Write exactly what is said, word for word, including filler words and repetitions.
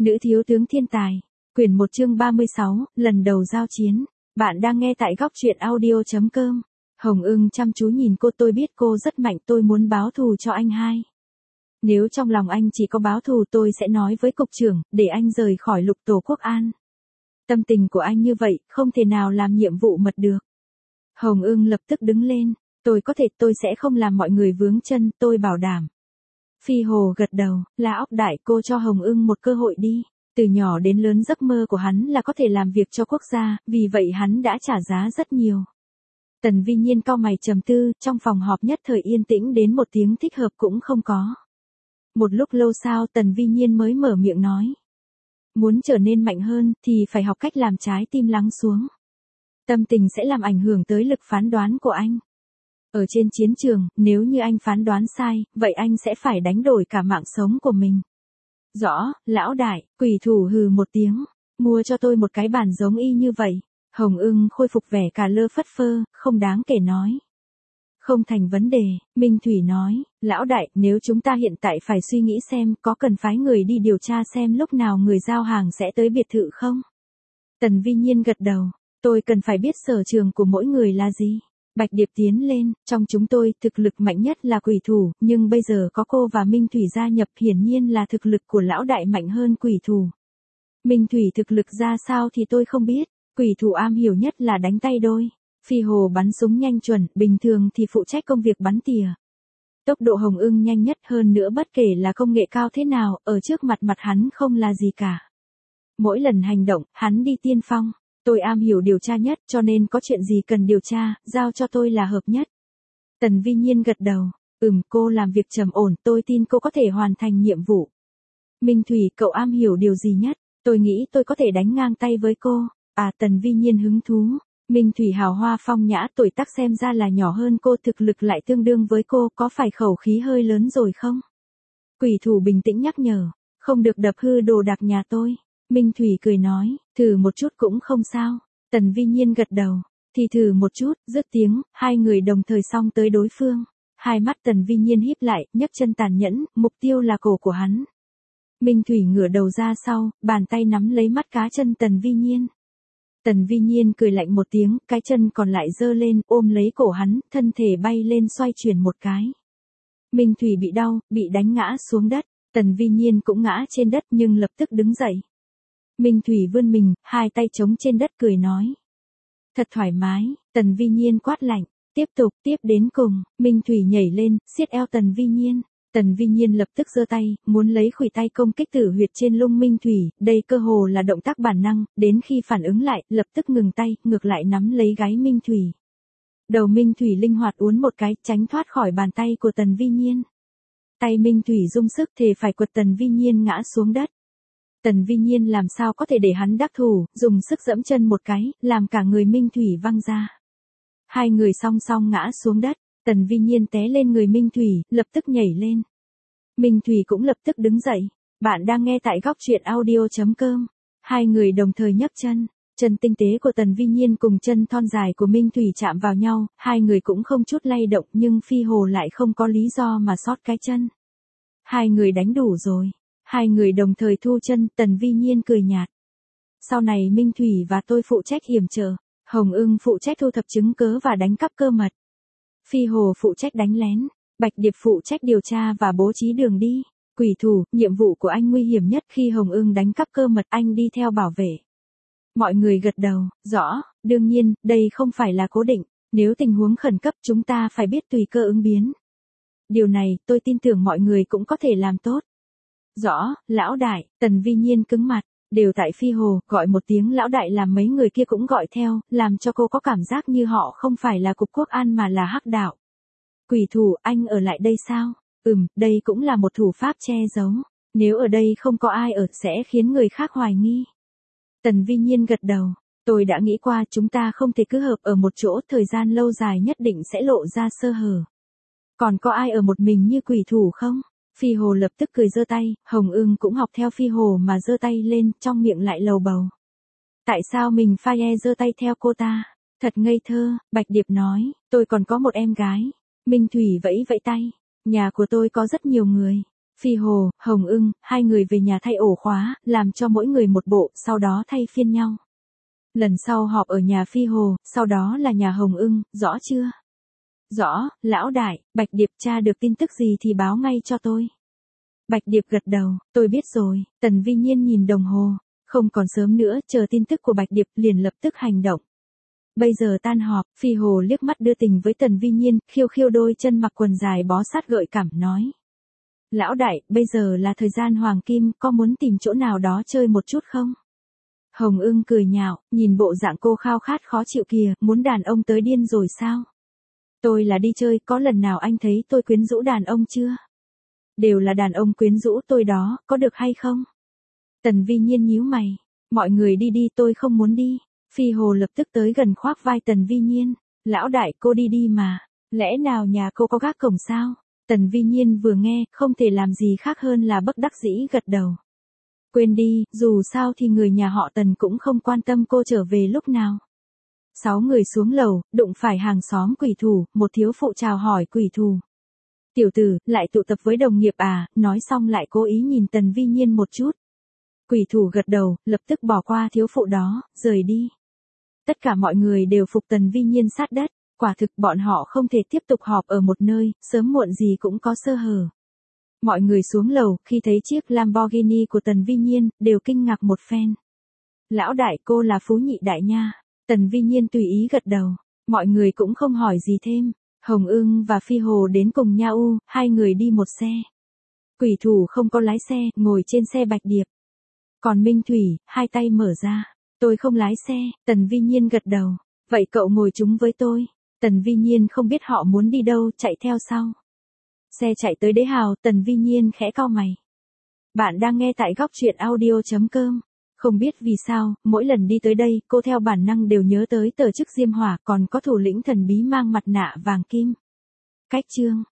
Nữ thiếu tướng thiên tài. Quyển một chương ba mươi sáu, lần đầu giao chiến. Bạn đang nghe tại góc truyện audio chấm com. Hồng Ưng chăm chú nhìn cô, tôi biết cô rất mạnh, tôi muốn báo thù cho anh hai. Nếu trong lòng anh chỉ có báo thù tôi sẽ nói với cục trưởng, để anh rời khỏi Lục Tổ Quốc An. Tâm tình của anh như vậy, không thể nào làm nhiệm vụ mật được. Hồng Ưng lập tức đứng lên, tôi có thể, tôi sẽ không làm mọi người vướng chân, tôi bảo đảm. Phi Hồ gật đầu, là óc đại, cô cho Hồng Ưng một cơ hội đi. Từ nhỏ đến lớn giấc mơ của hắn là có thể làm việc cho quốc gia, vì vậy hắn đã trả giá rất nhiều. Tần Vi Nhiên cau mày trầm tư, trong phòng họp nhất thời yên tĩnh đến một tiếng thích hợp cũng không có. Một lúc lâu sau Tần Vi Nhiên mới mở miệng nói. Muốn trở nên mạnh hơn thì phải học cách làm trái tim lắng xuống. Tâm tình sẽ làm ảnh hưởng tới lực phán đoán của anh. Ở trên chiến trường, nếu như anh phán đoán sai, vậy anh sẽ phải đánh đổi cả mạng sống của mình. Rõ, lão đại, quỷ thủ hừ một tiếng, mua cho tôi một cái bàn giống y như vậy. Hồng Ưng khôi phục vẻ cà lơ phất phơ, không đáng kể nói. Không thành vấn đề, Minh Thủy nói, lão đại, nếu chúng ta hiện tại phải suy nghĩ xem có cần phái người đi điều tra xem lúc nào người giao hàng sẽ tới biệt thự không? Tần Vi Nhiên gật đầu, tôi cần phải biết sở trường của mỗi người là gì. Bạch Điệp tiến lên, trong chúng tôi thực lực mạnh nhất là quỷ thủ, nhưng bây giờ có cô và Minh Thủy gia nhập, hiển nhiên là thực lực của lão đại mạnh hơn quỷ thủ. Minh Thủy thực lực ra sao thì tôi không biết, quỷ thủ am hiểu nhất là đánh tay đôi. Phi Hồ bắn súng nhanh chuẩn, bình thường thì phụ trách công việc bắn tỉa. Tốc độ Hồng Ưng nhanh nhất, hơn nữa bất kể là công nghệ cao thế nào, ở trước mặt mặt hắn không là gì cả. Mỗi lần hành động, hắn đi tiên phong. Tôi am hiểu điều tra nhất, cho nên có chuyện gì cần điều tra, giao cho tôi là hợp nhất. Tần Vi Nhiên gật đầu, ừm, cô làm việc trầm ổn, tôi tin cô có thể hoàn thành nhiệm vụ. Minh Thủy, cậu am hiểu điều gì nhất? Tôi nghĩ tôi có thể đánh ngang tay với cô. À, Tần Vi Nhiên hứng thú. Minh Thủy hào hoa phong nhã, tuổi tác xem ra là nhỏ hơn cô, thực lực lại tương đương với cô, có phải khẩu khí hơi lớn rồi không? Quỷ thủ bình tĩnh nhắc nhở, không được đập hư đồ đạc nhà tôi. Minh Thủy cười nói, thử một chút cũng không sao. Tần Vi Nhiên gật đầu, thì thử một chút, dứt tiếng, hai người đồng thời xông tới đối phương. Hai mắt Tần Vi Nhiên híp lại, nhấc chân tàn nhẫn, mục tiêu là cổ của hắn. Minh Thủy ngửa đầu ra sau, bàn tay nắm lấy mắt cá chân Tần Vi Nhiên. Tần Vi Nhiên cười lạnh một tiếng, cái chân còn lại giơ lên, ôm lấy cổ hắn, thân thể bay lên xoay chuyển một cái. Minh Thủy bị đau, bị đánh ngã xuống đất, Tần Vi Nhiên cũng ngã trên đất nhưng lập tức đứng dậy. Minh Thủy vươn mình, hai tay chống trên đất cười nói. Thật thoải mái, Tần Vi Nhiên quát lạnh, tiếp tục, tiếp đến cùng, Minh Thủy nhảy lên, siết eo Tần Vi Nhiên. Tần Vi Nhiên lập tức giơ tay, muốn lấy khuỷu tay công kích tử huyệt trên lưng Minh Thủy, đây cơ hồ là động tác bản năng, đến khi phản ứng lại, lập tức ngừng tay, ngược lại nắm lấy gáy Minh Thủy. Đầu Minh Thủy linh hoạt uốn một cái, tránh thoát khỏi bàn tay của Tần Vi Nhiên. Tay Minh Thủy dùng sức thề phải quật Tần Vi Nhiên ngã xuống đất. Tần Vi Nhiên làm sao có thể để hắn đắc thủ, dùng sức giẫm chân một cái, làm cả người Minh Thủy văng ra. Hai người song song ngã xuống đất. Tần Vi Nhiên té lên người Minh Thủy, lập tức nhảy lên. Minh Thủy cũng lập tức đứng dậy. Bạn đang nghe tại góc truyện audio chấm com. Hai người đồng thời nhấc chân. Chân tinh tế của Tần Vi Nhiên cùng chân thon dài của Minh Thủy chạm vào nhau, hai người cũng không chút lay động nhưng Phi Hồ lại không có lý do mà sót cái chân. Hai người đánh đủ rồi. Hai người đồng thời thu chân, Tần Vi Nhiên cười nhạt. Sau này Minh Thủy và tôi phụ trách yểm trợ, Hồng Ưng phụ trách thu thập chứng cớ và đánh cắp cơ mật. Phi Hồ phụ trách đánh lén, Bạch Điệp phụ trách điều tra và bố trí đường đi. Quỷ thủ, nhiệm vụ của anh nguy hiểm nhất khi Hồng Ưng đánh cắp cơ mật, anh đi theo bảo vệ. Mọi người gật đầu, rõ, đương nhiên, đây không phải là cố định, nếu tình huống khẩn cấp chúng ta phải biết tùy cơ ứng biến. Điều này, tôi tin tưởng mọi người cũng có thể làm tốt. Rõ, lão đại, Tần Vi Nhiên cứng mặt. Đều tại Phi Hồ, gọi một tiếng lão đại làm mấy người kia cũng gọi theo, làm cho cô có cảm giác như họ không phải là cục quốc an mà là hắc đạo. Quỷ thủ, anh ở lại đây sao? Ừm, đây cũng là một thủ pháp che giấu. Nếu ở đây không có ai ở sẽ khiến người khác hoài nghi. Tần Vi Nhiên gật đầu. Tôi đã nghĩ qua chúng ta không thể cứ hợp ở một chỗ, thời gian lâu dài nhất định sẽ lộ ra sơ hở. Còn có ai ở một mình như quỷ thủ không? Phi Hồ lập tức cười giơ tay, Hồng Ưng cũng học theo Phi Hồ mà giơ tay lên, trong miệng lại lầu bầu. Tại sao mình phai e giơ tay theo cô ta? Thật ngây thơ, Bạch Điệp nói, tôi còn có một em gái. Minh Thủy vẫy vẫy tay, nhà của tôi có rất nhiều người. Phi Hồ, Hồng Ưng, hai người về nhà thay ổ khóa, làm cho mỗi người một bộ, sau đó thay phiên nhau. Lần sau họp ở nhà Phi Hồ, sau đó là nhà Hồng Ưng, rõ chưa? Rõ, lão đại, Bạch Điệp tra được tin tức gì thì báo ngay cho tôi. Bạch Điệp gật đầu, tôi biết rồi. Tần Vi Nhiên nhìn đồng hồ, không còn sớm nữa, chờ tin tức của Bạch Điệp liền lập tức hành động. Bây giờ tan họp, Phi Hồ liếc mắt đưa tình với Tần Vi Nhiên, khiêu khiêu đôi chân mặc quần dài bó sát gợi cảm nói. Lão đại, bây giờ là thời gian hoàng kim, có muốn tìm chỗ nào đó chơi một chút không? Hồng Ưng cười nhạo, nhìn bộ dạng cô khao khát khó chịu kìa, muốn đàn ông tới điên rồi sao? Tôi là đi chơi, có lần nào anh thấy tôi quyến rũ đàn ông chưa? Đều là đàn ông quyến rũ tôi đó, có được hay không? Tần Vi Nhiên nhíu mày, mọi người đi đi, tôi không muốn đi. Phi Hồ lập tức tới gần khoác vai Tần Vi Nhiên, lão đại cô đi đi mà, lẽ nào nhà cô có gác cổng sao? Tần Vi Nhiên vừa nghe, không thể làm gì khác hơn là bất đắc dĩ gật đầu. Quên đi, dù sao thì người nhà họ Tần cũng không quan tâm cô trở về lúc nào. Sáu người xuống lầu, đụng phải hàng xóm Quỷ Thủ, một thiếu phụ chào hỏi Quỷ Thủ. Tiểu tử, lại tụ tập với đồng nghiệp à, nói xong lại cố ý nhìn Tần Vi Nhiên một chút. Quỷ Thủ gật đầu, lập tức bỏ qua thiếu phụ đó, rời đi. Tất cả mọi người đều phục Tần Vi Nhiên sát đất, quả thực bọn họ không thể tiếp tục họp ở một nơi, sớm muộn gì cũng có sơ hở. Mọi người xuống lầu, khi thấy chiếc Lamborghini của Tần Vi Nhiên, đều kinh ngạc một phen. Lão đại, cô là phú nhị đại nha. Tần Vi Nhiên tùy ý gật đầu, mọi người cũng không hỏi gì thêm. Hồng Ưng và Phi Hồ đến cùng nhau, hai người đi một xe. Quỷ Thủ không có lái xe, ngồi trên xe Bạch Điệp. Còn Minh Thủy, hai tay mở ra. Tôi không lái xe, Tần Vi Nhiên gật đầu. Vậy cậu ngồi chung với tôi. Tần Vi Nhiên không biết họ muốn đi đâu, chạy theo sau. Xe chạy tới Đế Hào, Tần Vi Nhiên khẽ cau mày. Bạn đang nghe tại góc truyện audio chấm com. Không biết vì sao, mỗi lần đi tới đây, cô theo bản năng đều nhớ tới tờ chức Diêm Hỏa, còn có thủ lĩnh thần bí mang mặt nạ vàng kim. Cách chương